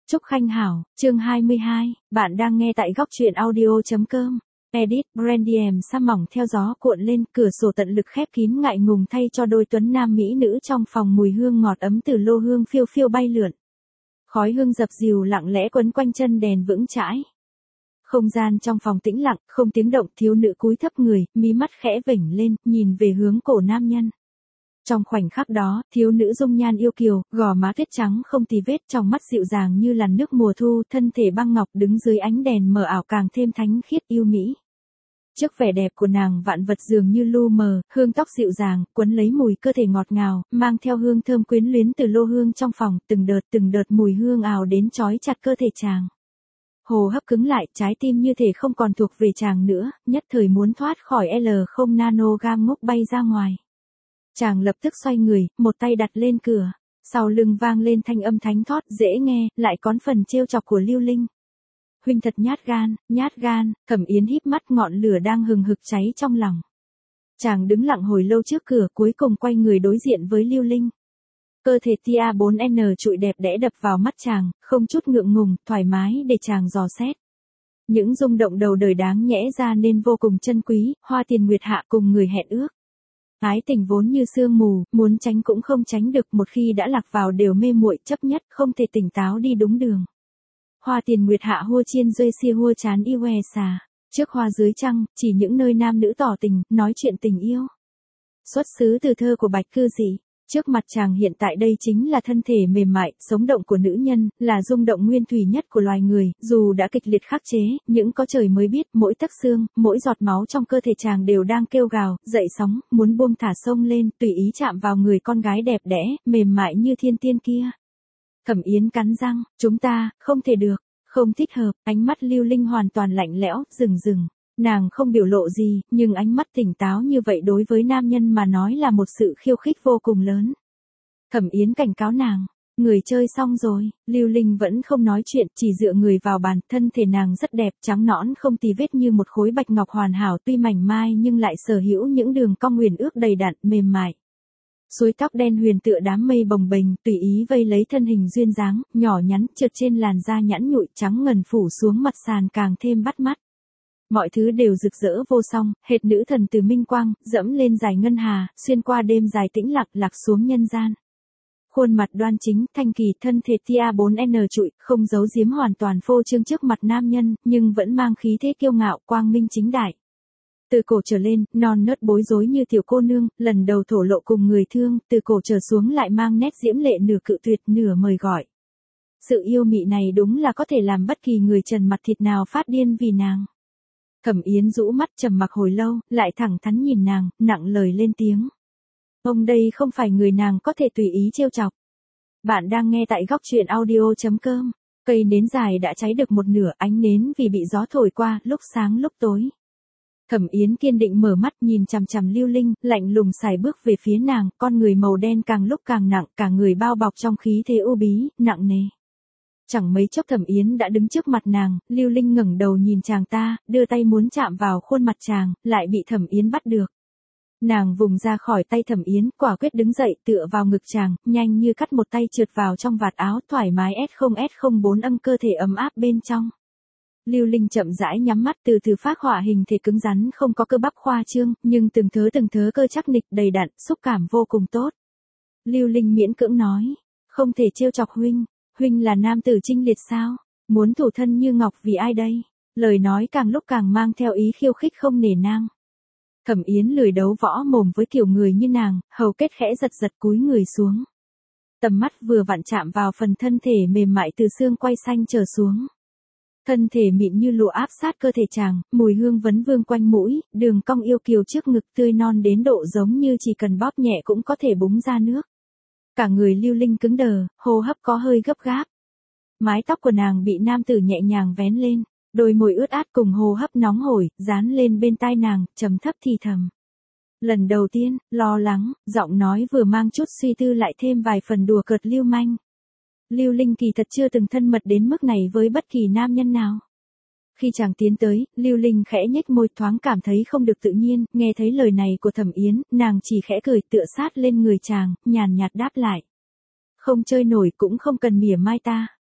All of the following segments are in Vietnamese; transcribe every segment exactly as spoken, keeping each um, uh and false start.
Trúc Khanh Hảo, chương hai mươi hai, bạn đang nghe tại góc truyện audio.com. Edit, Brandiem sa mỏng theo gió cuộn lên, cửa sổ tận lực khép kín ngại ngùng thay cho đôi tuấn nam mỹ nữ trong phòng, mùi hương ngọt ấm từ lô hương phiêu phiêu bay lượn. Khói hương dập dìu lặng lẽ quấn quanh chân đèn vững chãi. Không gian trong phòng tĩnh lặng, không tiếng động, thiếu nữ cúi thấp người, mí mắt khẽ vểnh lên, nhìn về hướng cổ nam nhân. Trong khoảnh khắc đó, thiếu nữ dung nhan yêu kiều, gò má tuyết trắng không tì vết, trong mắt dịu dàng như làn nước mùa thu, thân thể băng ngọc đứng dưới ánh đèn mờ ảo càng thêm thánh khiết yêu mỹ. Trước vẻ đẹp của nàng, vạn vật dường như lu mờ, hương tóc dịu dàng, quấn lấy mùi cơ thể ngọt ngào, mang theo hương thơm quyến luyến từ lô hương trong phòng, từng đợt từng đợt mùi hương ào đến trói chặt cơ thể chàng. Hồ hấp cứng lại, trái tim như thể không còn thuộc về chàng nữa, nhất thời muốn thoát khỏi L không nanogam ngốc bay ra ngoài. Chàng lập tức xoay người, một tay đặt lên cửa, sau lưng vang lên thanh âm thánh thót dễ nghe, lại có phần trêu chọc của Lưu Linh. Huynh thật nhát gan, nhát gan, Cẩm Yến híp mắt, ngọn lửa đang hừng hực cháy trong lòng. Chàng đứng lặng hồi lâu trước cửa, cuối cùng quay người đối diện với Lưu Linh. Cơ thể tia bốn N trụi đẹp đẽ đập vào mắt chàng, không chút ngượng ngùng, thoải mái để chàng dò xét. Những rung động đầu đời đáng nhẽ ra nên vô cùng chân quý, Hoa Tiền Nguyệt Hạ cùng người hẹn ước. Ái tình vốn như sương mù, muốn tránh cũng không tránh được, một khi đã lạc vào đều mê muội, chấp nhất không thể tỉnh táo đi đúng đường. Hoa Tiền Nguyệt Hạ hua chiên rơi xia hua chán yêu e xà. Trước hoa dưới trăng, chỉ những nơi nam nữ tỏ tình, nói chuyện tình yêu. Xuất xứ từ thơ của Bạch Cư Dị. Trước mặt chàng hiện tại đây chính là thân thể mềm mại, sống động của nữ nhân, là rung động nguyên thủy nhất của loài người, dù đã kịch liệt khắc chế, những có trời mới biết, mỗi tấc xương, mỗi giọt máu trong cơ thể chàng đều đang kêu gào, dậy sóng, muốn buông thả sông lên, tùy ý chạm vào người con gái đẹp đẽ, mềm mại như thiên tiên kia. Cẩm Yến cắn răng, chúng ta, không thể được, không thích hợp, ánh mắt Lưu Linh hoàn toàn lạnh lẽo, rừng rừng. Nàng không biểu lộ gì, nhưng ánh mắt tỉnh táo như vậy đối với nam nhân mà nói là một sự khiêu khích vô cùng lớn. Cẩm Yến cảnh cáo nàng, người chơi xong rồi, Lưu Linh vẫn không nói chuyện, chỉ dựa người vào bàn, thân thể nàng rất đẹp, trắng nõn không tì vết như một khối bạch ngọc hoàn hảo, tuy mảnh mai nhưng lại sở hữu những đường cong huyền ước đầy đặn, mềm mại. Suối tóc đen huyền tựa đám mây bồng bềnh, tùy ý vây lấy thân hình duyên dáng, nhỏ nhắn, trượt trên làn da nhẵn nhụi trắng ngần phủ xuống mặt sàn càng thêm bắt mắt. Mọi thứ đều rực rỡ vô song, hệt nữ thần từ minh quang, dẫm lên dải ngân hà, xuyên qua đêm dài tĩnh lặng, lạc xuống nhân gian. Khuôn mặt đoan chính, thanh kỳ, thân thể tia bốn N trụi, không giấu giếm, hoàn toàn phô trương trước mặt nam nhân, nhưng vẫn mang khí thế kiêu ngạo, quang minh chính đại. Từ cổ trở lên, non nớt bối rối như tiểu cô nương, lần đầu thổ lộ cùng người thương, từ cổ trở xuống lại mang nét diễm lệ, nửa cự tuyệt, nửa mời gọi. Sự yêu mị này đúng là có thể làm bất kỳ người trần mặt thịt nào phát điên vì nàng. Cẩm Yến rũ mắt trầm mặc hồi lâu, lại thẳng thắn nhìn nàng, nặng lời lên tiếng. Ông đây không phải người nàng có thể tùy ý trêu chọc. Bạn đang nghe tại góc truyện audio.com. Cây nến dài đã cháy được một nửa, ánh nến vì bị gió thổi qua, lúc sáng lúc tối. Cẩm Yến kiên định mở mắt, nhìn chằm chằm Lưu Linh, lạnh lùng sải bước về phía nàng, con người màu đen càng lúc càng nặng, cả người bao bọc trong khí thế u bí, nặng nề. Chẳng mấy chốc Thẩm Yến đã đứng trước mặt nàng, Lưu Linh ngẩng đầu nhìn chàng ta, đưa tay muốn chạm vào khuôn mặt chàng, lại bị Thẩm Yến bắt được. Nàng vùng ra khỏi tay Thẩm Yến, quả quyết đứng dậy, tựa vào ngực chàng, nhanh như cắt một tay trượt vào trong vạt áo, thoải mái S không S không bốn âm cơ thể ấm áp bên trong. Lưu Linh chậm rãi nhắm mắt, từ từ phác họa hình thể cứng rắn, không có cơ bắp khoa trương, nhưng từng thớ từng thớ cơ chắc nịch, đầy đặn, xúc cảm vô cùng tốt. Lưu Linh miễn cưỡng nói, không thể trêu chọc huynh. Huynh là nam tử trinh liệt sao? Muốn thủ thân như ngọc vì ai đây? Lời nói càng lúc càng mang theo ý khiêu khích không nể nang. Cẩm Yến lười đấu võ mồm với kiểu người như nàng, hầu kết khẽ giật giật cúi người xuống. Tầm mắt vừa vặn chạm vào phần thân thể mềm mại từ xương quai xanh trở xuống. Thân thể mịn như lụa áp sát cơ thể chàng, mùi hương vấn vương quanh mũi, đường cong yêu kiều trước ngực tươi non đến độ giống như chỉ cần bóp nhẹ cũng có thể búng ra nước. Cả người Lưu Linh cứng đờ, hô hấp có hơi gấp gáp. Mái tóc của nàng bị nam tử nhẹ nhàng vén lên, đôi môi ướt át cùng hô hấp nóng hổi, dán lên bên tai nàng, trầm thấp thì thầm. Lần đầu tiên, lo lắng, giọng nói vừa mang chút suy tư lại thêm vài phần đùa cợt lưu manh. Lưu Linh kỳ thật chưa từng thân mật đến mức này với bất kỳ nam nhân nào. Khi chàng tiến tới, Lưu Linh khẽ nhếch môi, thoáng cảm thấy không được tự nhiên, nghe thấy lời này của Thẩm Yến, nàng chỉ khẽ cười, tựa sát lên người chàng, nhàn nhạt đáp lại. Không chơi nổi cũng không cần mỉa mai ta.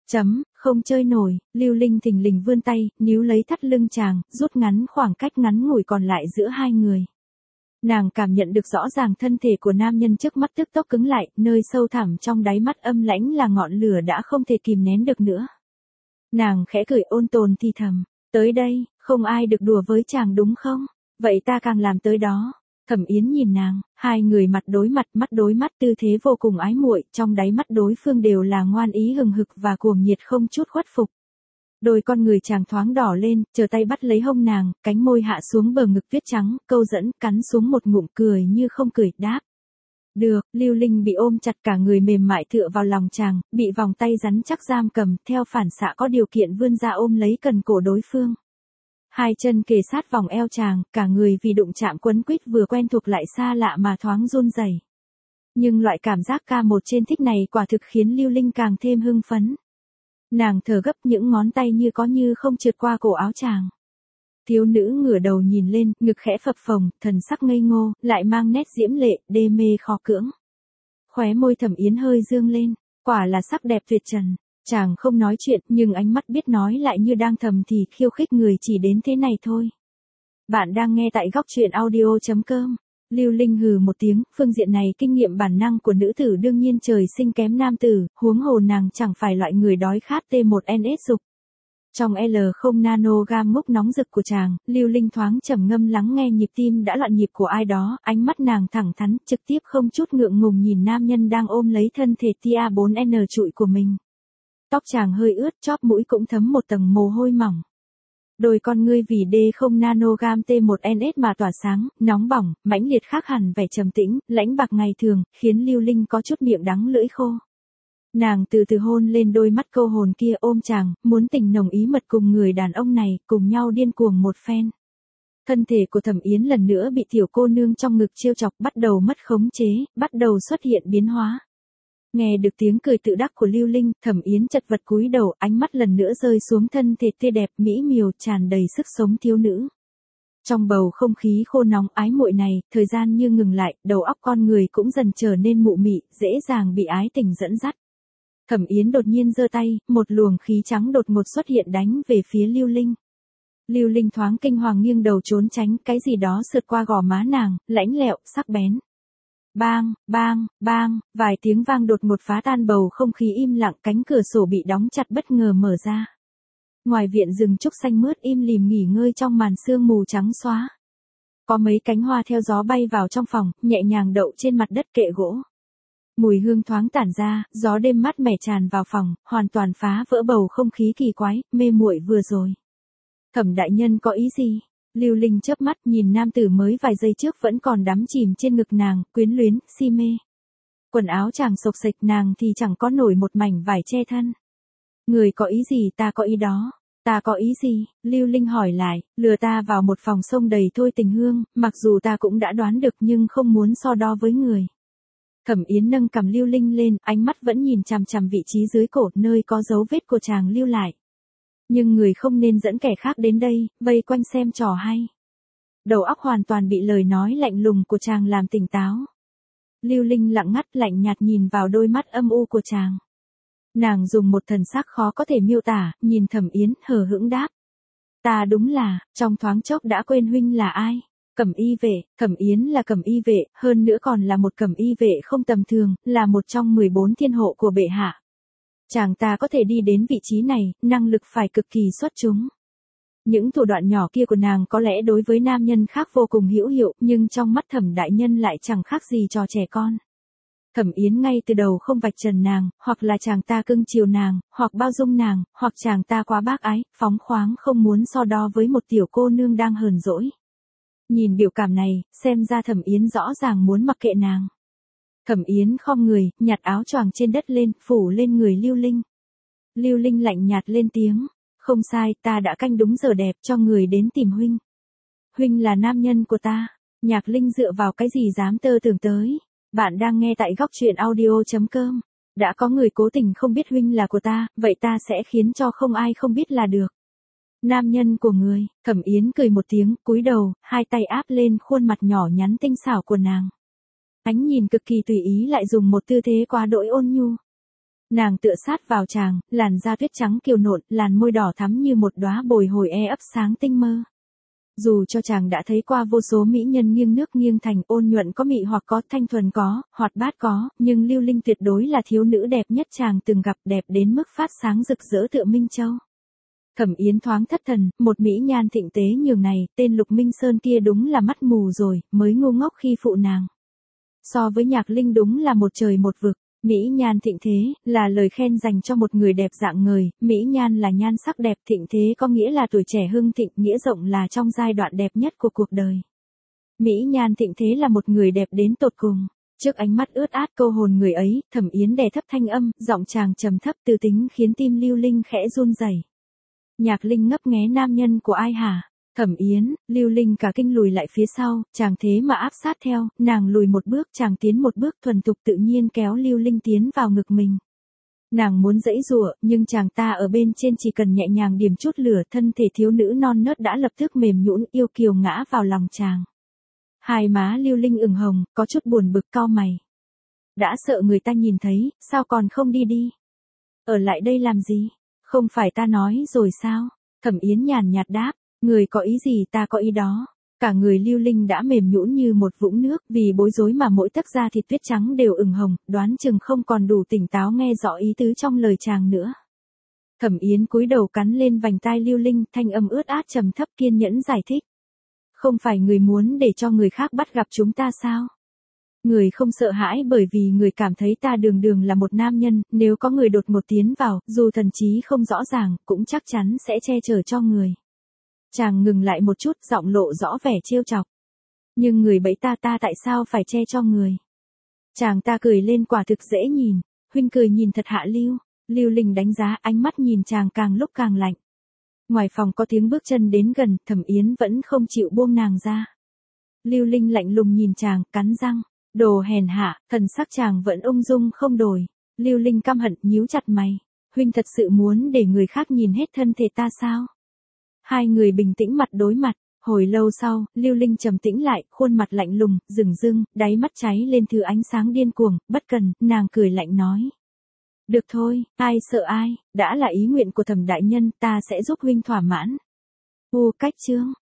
Chấm, không chơi nổi, Lưu Linh thình lình vươn tay, níu lấy thắt lưng chàng, rút ngắn khoảng cách ngắn ngủi còn lại giữa hai người. Nàng cảm nhận được rõ ràng thân thể của nam nhân trước mắt tức tốc cứng lại, nơi sâu thẳm trong đáy mắt âm lãnh là ngọn lửa đã không thể kìm nén được nữa. Nàng khẽ cười ôn tồn thì thầm, tới đây, không ai được đùa với chàng đúng không? Vậy ta càng làm tới đó. Thẩm Yến nhìn nàng, hai người mặt đối mặt, mắt đối mắt, tư thế vô cùng ái muội, trong đáy mắt đối phương đều là ngoan ý hừng hực và cuồng nhiệt không chút khuất phục. Đôi con người chàng thoáng đỏ lên, chờ tay bắt lấy hông nàng, cánh môi hạ xuống bờ ngực tuyết trắng, câu dẫn, cắn xuống một ngụm cười như không cười, đáp. Được, Lưu Linh bị ôm chặt cả người mềm mại tựa vào lòng chàng, bị vòng tay rắn chắc giam cầm, theo phản xạ có điều kiện vươn ra ôm lấy cần cổ đối phương. Hai chân kề sát vòng eo chàng, cả người vì đụng chạm quấn quýt vừa quen thuộc lại xa lạ mà thoáng run rẩy. Nhưng loại cảm giác ca một trên thích này quả thực khiến Lưu Linh càng thêm hưng phấn. Nàng thở gấp, những ngón tay như có như không trượt qua cổ áo chàng. Thiếu nữ ngửa đầu nhìn lên, ngực khẽ phập phồng, thần sắc ngây ngô, lại mang nét diễm lệ, đê mê khó cưỡng. Khóe môi Thẩm Yến hơi dương lên, quả là sắc đẹp tuyệt trần. Chàng không nói chuyện, nhưng ánh mắt biết nói lại như đang thầm thì khiêu khích người chỉ đến thế này thôi. Bạn đang nghe tại góc truyện audio chấm com. Lưu Linh hừ một tiếng, phương diện này kinh nghiệm bản năng của nữ tử đương nhiên trời sinh kém nam tử, huống hồ nàng chẳng phải loại người đói khát T một N S dục. Trong L không nanogam ngốc nóng rực của chàng, Lưu Linh thoáng trầm ngâm lắng nghe nhịp tim đã loạn nhịp của ai đó, ánh mắt nàng thẳng thắn, trực tiếp không chút ngượng ngùng nhìn nam nhân đang ôm lấy thân thể tia bốn N trụi của mình. Tóc chàng hơi ướt, chóp mũi cũng thấm một tầng mồ hôi mỏng. Đôi con ngươi vì D không nanogam T một N S mà tỏa sáng, nóng bỏng, mãnh liệt khác hẳn vẻ trầm tĩnh, lãnh bạc ngày thường, khiến Lưu Linh có chút miệng đắng lưỡi khô. Nàng từ từ hôn lên đôi mắt câu hồn kia ôm chàng, muốn tình nồng ý mật cùng người đàn ông này, cùng nhau điên cuồng một phen. Thân thể của Thẩm Yến lần nữa bị tiểu cô nương trong ngực trêu chọc, bắt đầu mất khống chế, bắt đầu xuất hiện biến hóa. Nghe được tiếng cười tự đắc của Lưu Linh, Thẩm Yến chật vật cúi đầu, ánh mắt lần nữa rơi xuống thân thể tươi đẹp mỹ miều tràn đầy sức sống thiếu nữ. Trong bầu không khí khô nóng ái muội này, thời gian như ngừng lại, đầu óc con người cũng dần trở nên mụ mị, dễ dàng bị ái tình dẫn dắt. Thẩm Yến đột nhiên giơ tay, một luồng khí trắng đột ngột xuất hiện đánh về phía Lưu Linh. Lưu Linh thoáng kinh hoàng nghiêng đầu trốn tránh, cái gì đó sượt qua gò má nàng, lãnh lẹo, sắc bén. Bang, bang, bang, vài tiếng vang đột ngột phá tan bầu không khí im lặng, cánh cửa sổ bị đóng chặt bất ngờ mở ra. Ngoài viện rừng trúc xanh mướt im lìm nghỉ ngơi trong màn sương mù trắng xóa. Có mấy cánh hoa theo gió bay vào trong phòng, nhẹ nhàng đậu trên mặt đất kệ gỗ. Mùi hương thoáng tản ra, gió đêm mát mẻ tràn vào phòng, hoàn toàn phá vỡ bầu không khí kỳ quái, mê muội vừa rồi. Thẩm đại nhân có ý gì? Lưu Linh chớp mắt nhìn nam tử mới vài giây trước vẫn còn đắm chìm trên ngực nàng, quyến luyến, si mê. Quần áo chàng xộc xệch, nàng thì chẳng có nổi một mảnh vải che thân. Người có ý gì, ta có ý đó. Ta có ý gì? Lưu Linh hỏi lại, lừa ta vào một phòng sông đầy thôi tình hương, mặc dù ta cũng đã đoán được nhưng không muốn so đo với người. Thẩm Yến nâng cầm Lưu Linh lên, ánh mắt vẫn nhìn chằm chằm vị trí dưới cổ, nơi có dấu vết của chàng lưu lại. Nhưng người không nên dẫn kẻ khác đến đây, vây quanh xem trò hay. Đầu óc hoàn toàn bị lời nói lạnh lùng của chàng làm tỉnh táo. Lưu Linh lặng ngắt lạnh nhạt nhìn vào đôi mắt âm u của chàng. Nàng dùng một thần sắc khó có thể miêu tả, nhìn Thẩm Yến, hờ hững đáp. Ta đúng là, trong thoáng chốc đã quên huynh là ai. Cẩm y vệ, Thẩm Yến là cẩm y vệ, hơn nữa còn là một cẩm y vệ không tầm thường, là một trong mười bốn thiên hộ của bệ hạ. Chàng ta có thể đi đến vị trí này, năng lực phải cực kỳ xuất chúng. Những thủ đoạn nhỏ kia của nàng có lẽ đối với nam nhân khác vô cùng hữu hiệu, nhưng trong mắt Thẩm đại nhân lại chẳng khác gì trò trẻ con. Thẩm Yến ngay từ đầu không vạch trần nàng, hoặc là chàng ta cưng chiều nàng, hoặc bao dung nàng, hoặc chàng ta quá bác ái, phóng khoáng không muốn so đo với một tiểu cô nương đang hờn dỗi. Nhìn biểu cảm này, xem ra Thẩm Yến rõ ràng muốn mặc kệ nàng. Thẩm Yến khom người, nhặt áo choàng trên đất lên, phủ lên người Lưu Linh. Lưu Linh lạnh nhạt lên tiếng, không sai, ta đã canh đúng giờ đẹp cho người đến tìm huynh. Huynh là nam nhân của ta, Nhạc Linh dựa vào cái gì dám tơ tưởng tới. Bạn đang nghe tại góc truyện audio chấm com. Đã có người cố tình không biết huynh là của ta, vậy ta sẽ khiến cho không ai không biết là được. Nam nhân của người, Thẩm Yến cười một tiếng, cúi đầu, hai tay áp lên khuôn mặt nhỏ nhắn tinh xảo của nàng. Ánh nhìn cực kỳ tùy ý lại dùng một tư thế quá đỗi ôn nhu. Nàng tựa sát vào chàng, làn da tuyết trắng kiều nộn, làn môi đỏ thắm như một đóa bồi hồi e ấp sáng tinh mơ. Dù cho chàng đã thấy qua vô số mỹ nhân nghiêng nước nghiêng thành, ôn nhuận có mị hoặc có, thanh thuần có, hoạt bát có, nhưng Lưu Linh tuyệt đối là thiếu nữ đẹp nhất chàng từng gặp, đẹp đến mức phát sáng rực rỡ tựa Minh Châu. Thẩm Yến thoáng thất thần, một mỹ nhan thịnh tế nhường này, tên Lục Minh Sơn kia đúng là mắt mù rồi, mới ngu ngốc khi phụ nàng. So với Nhạc Linh đúng là một trời một vực. Mỹ nhan thịnh thế, là lời khen dành cho một người đẹp dạng người, mỹ nhan là nhan sắc đẹp, thịnh thế có nghĩa là tuổi trẻ hưng thịnh, nghĩa rộng là trong giai đoạn đẹp nhất của cuộc đời. Mỹ nhan thịnh thế là một người đẹp đến tột cùng. Trước ánh mắt ướt át câu hồn người ấy, Thẩm Yến đè thấp thanh âm, giọng chàng trầm thấp từ tính khiến tim Lưu Linh khẽ run rẩy. Nhạc Linh ngấp nghé nam nhân của ai hả? Thẩm Yến, Lưu Linh cả kinh lùi lại phía sau, chàng thế mà áp sát theo, nàng lùi một bước, chàng tiến một bước, thuần thục tự nhiên kéo Lưu Linh tiến vào ngực mình. Nàng muốn giãy giụa, nhưng chàng ta ở bên trên chỉ cần nhẹ nhàng điểm chút lửa, thân thể thiếu nữ non nớt đã lập tức mềm nhũn, yêu kiều ngã vào lòng chàng. Hai má Lưu Linh ửng hồng, có chút buồn bực cau mày. Đã sợ người ta nhìn thấy, sao còn không đi đi? Ở lại đây làm gì? Không phải ta nói rồi sao? Thẩm Yến nhàn nhạt đáp. Người có ý gì ta có ý đó. Cả người Lưu Linh đã mềm nhũn như một vũng nước, vì bối rối mà mỗi tấc da thịt tuyết trắng đều ửng hồng, đoán chừng không còn đủ tỉnh táo nghe rõ ý tứ trong lời chàng nữa. Thẩm Yến cúi đầu cắn lên vành tai Lưu Linh, thanh âm ướt át trầm thấp kiên nhẫn giải thích. Không phải người muốn để cho người khác bắt gặp chúng ta sao? Người không sợ hãi bởi vì người cảm thấy ta đường đường là một nam nhân, nếu có người đột ngột tiến vào, dù thần trí không rõ ràng, cũng chắc chắn sẽ che chở cho người. Chàng ngừng lại một chút, giọng lộ rõ vẻ trêu chọc. Nhưng người bẫy ta ta tại sao phải che cho người? Chàng ta cười lên quả thực dễ nhìn, huynh cười nhìn thật hạ lưu. Lưu Linh đánh giá, ánh mắt nhìn chàng càng lúc càng lạnh. Ngoài phòng có tiếng bước chân đến gần, Thẩm Yến vẫn không chịu buông nàng ra. Lưu Linh lạnh lùng nhìn chàng, cắn răng. Đồ hèn hạ, thần sắc chàng vẫn ung dung không đổi. Lưu Linh căm hận, nhíu chặt mày. Huynh thật sự muốn để người khác nhìn hết thân thể ta sao? Hai người bình tĩnh mặt đối mặt, hồi lâu sau, Lưu Linh trầm tĩnh lại, khuôn mặt lạnh lùng, rừng rưng, đáy mắt cháy lên thứ ánh sáng điên cuồng, bất cần, nàng cười lạnh nói. Được thôi, ai sợ ai, đã là ý nguyện của Thẩm đại nhân, ta sẽ giúp huynh thỏa mãn. U cách chương.